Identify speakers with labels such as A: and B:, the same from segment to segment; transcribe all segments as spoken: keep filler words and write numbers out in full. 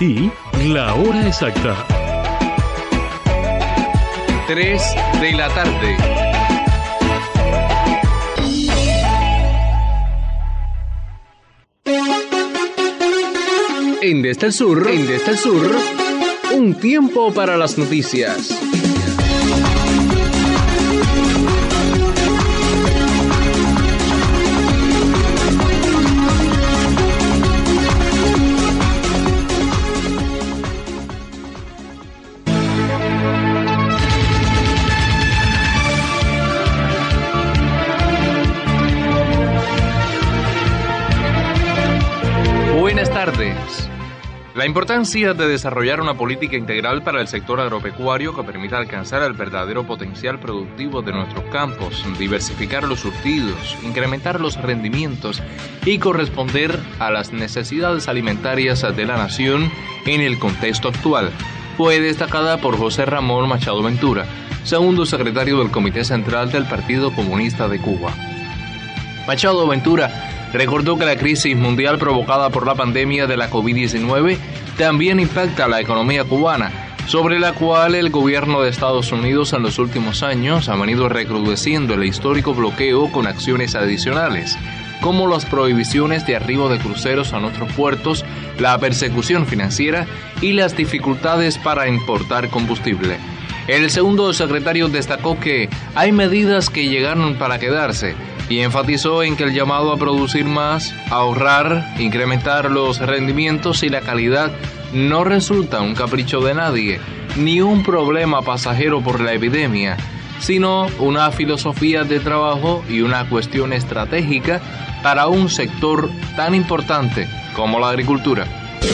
A: ti la hora exacta.
B: tres de la tarde. En Desde el Sur, en Desde el Sur, un tiempo para las noticias. Buenas tardes. La importancia de desarrollar una política integral para el sector agropecuario que permita alcanzar el verdadero potencial productivo de nuestros campos, diversificar los surtidos, incrementar los rendimientos y corresponder a las necesidades alimentarias de la nación en el contexto actual, fue destacada por José Ramón Machado Ventura, segundo secretario del Comité Central del Partido Comunista de Cuba. Machado Ventura recordó que la crisis mundial provocada por la pandemia de la covid diecinueve también impacta a la economía cubana, sobre la cual el gobierno de Estados Unidos en los últimos años ha venido recrudeciendo el histórico bloqueo con acciones adicionales, como las prohibiciones de arribo de cruceros a nuestros puertos, la persecución financiera y las dificultades para importar combustible. El segundo secretario destacó que hay medidas que llegaron para quedarse y enfatizó en que el llamado a producir más, ahorrar, incrementar los rendimientos y la calidad no resulta un capricho de nadie, ni un problema pasajero por la epidemia, sino una filosofía de trabajo y una cuestión estratégica para un sector tan importante como la agricultura.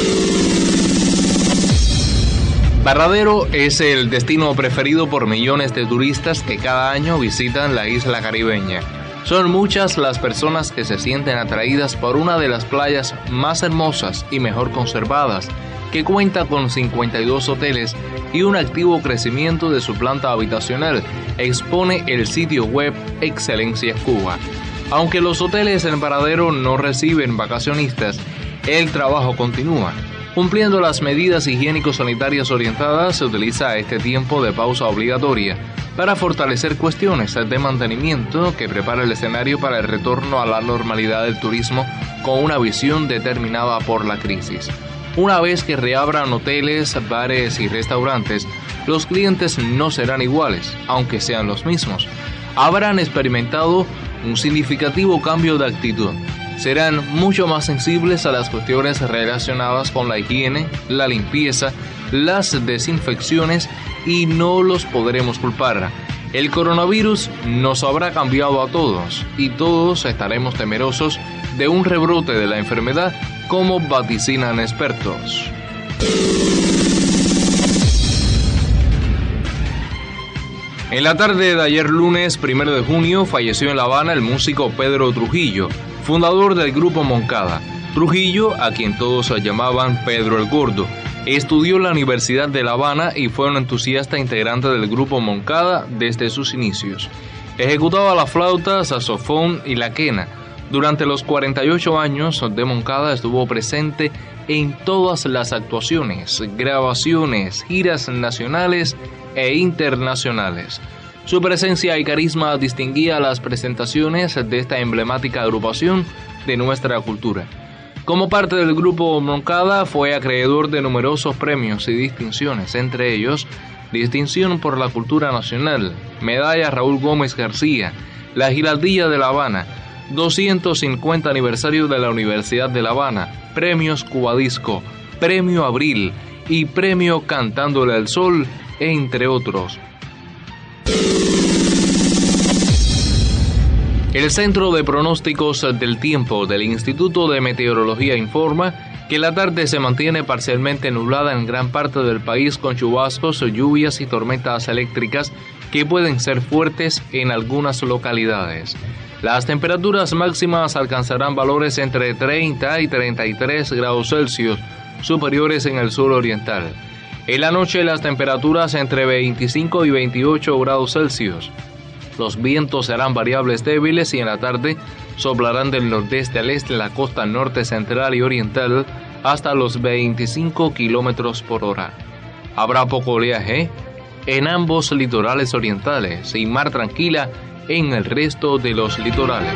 B: Varadero es el destino preferido por millones de turistas que cada año visitan la isla caribeña. Son muchas las personas que se sienten atraídas por una de las playas más hermosas y mejor conservadas, que cuenta con cincuenta y dos hoteles y un activo crecimiento de su planta habitacional, expone el sitio web Excelencia Cuba. Aunque los hoteles en Varadero no reciben vacacionistas, el trabajo continúa. Cumpliendo las medidas higiénico-sanitarias orientadas, se utiliza este tiempo de pausa obligatoria para fortalecer cuestiones de mantenimiento que prepara el escenario para el retorno a la normalidad del turismo con una visión determinada por la crisis. Una vez que reabran hoteles, bares y restaurantes, los clientes no serán iguales, aunque sean los mismos. Habrán experimentado un significativo cambio de actitud. Serán mucho más sensibles a las cuestiones relacionadas con la higiene, la limpieza, las desinfecciones y no los podremos culpar. El coronavirus nos habrá cambiado a todos y todos estaremos temerosos de un rebrote de la enfermedad, como vaticinan expertos. En la tarde de ayer lunes, primero de junio, falleció en La Habana el músico Pedro Trujillo, fundador del grupo Moncada. Trujillo, a quien todos llamaban Pedro el Gordo, estudió en la Universidad de La Habana y fue un entusiasta integrante del grupo Moncada desde sus inicios. Ejecutaba la flauta, saxofón y la quena. Durante los cuarenta y ocho años de Moncada estuvo presente en todas las actuaciones, grabaciones, giras nacionales e internacionales. Su presencia y carisma distinguía las presentaciones de esta emblemática agrupación de nuestra cultura. Como parte del grupo Moncada, fue acreedor de numerosos premios y distinciones, entre ellos, Distinción por la Cultura Nacional, Medalla Raúl Gómez García, la Giraldilla de La Habana, doscientos cincuenta aniversario de la Universidad de La Habana, Premios Cubadisco, Premio Abril y Premio Cantándole al Sol, entre otros. El Centro de Pronósticos del Tiempo del Instituto de Meteorología informa que la tarde se mantiene parcialmente nublada en gran parte del país con chubascos, lluvias y tormentas eléctricas que pueden ser fuertes en algunas localidades. Las temperaturas máximas alcanzarán valores entre treinta y treinta y tres grados Celsius, superiores en el sur oriental. En la noche las temperaturas entre veinticinco y veintiocho grados Celsius. Los vientos serán variables débiles y en la tarde soplarán del nordeste al este en la costa norte central y oriental, hasta los veinticinco kilómetros por hora. Habrá poco oleaje en ambos litorales orientales y mar tranquila en el resto de los litorales.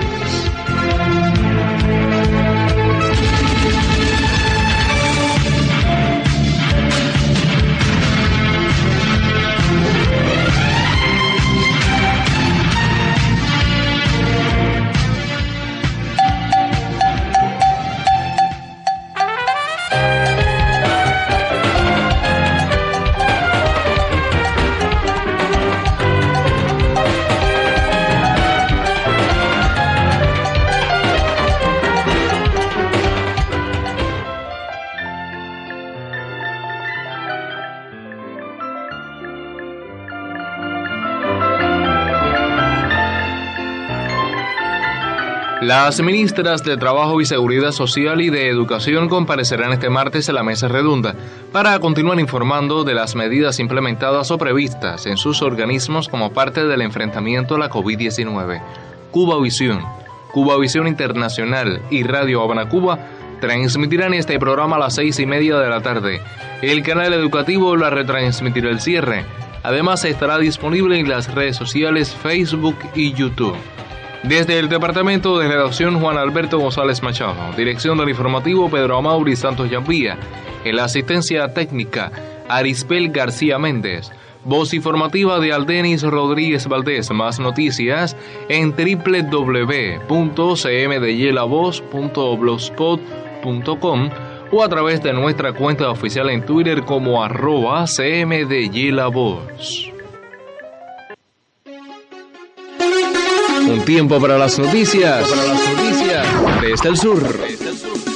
B: Las ministras de Trabajo y Seguridad Social y de Educación comparecerán este martes en la mesa redonda para continuar informando de las medidas implementadas o previstas en sus organismos como parte del enfrentamiento a la COVID diecinueve. Cubavisión, Cubavisión Internacional y Radio Habana Cuba transmitirán este programa a las seis y media de la tarde. El canal educativo la retransmitirá el cierre. Además estará disponible en las redes sociales Facebook y YouTube. Desde el Departamento de Redacción, Juan Alberto González Machado. Dirección del informativo, Pedro Amaury Santos Llambía. En la asistencia técnica, Arisbel García Méndez. Voz informativa de Aldenis Rodríguez Valdés. Más noticias en doble u doble u doble u punto c m d y la voz punto blogspot punto com o a través de nuestra cuenta oficial en Twitter como arroba cmdylavoz. Un tiempo para las noticias, para las noticias desde el sur. Desde el sur.